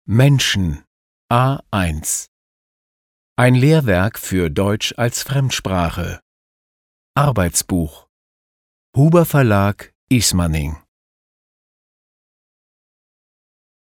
Menschen A1 Ein Lehrwerk für Deutsch als Fremdsprache. Arbeitsbuch. Huber Verlag, Ismaning.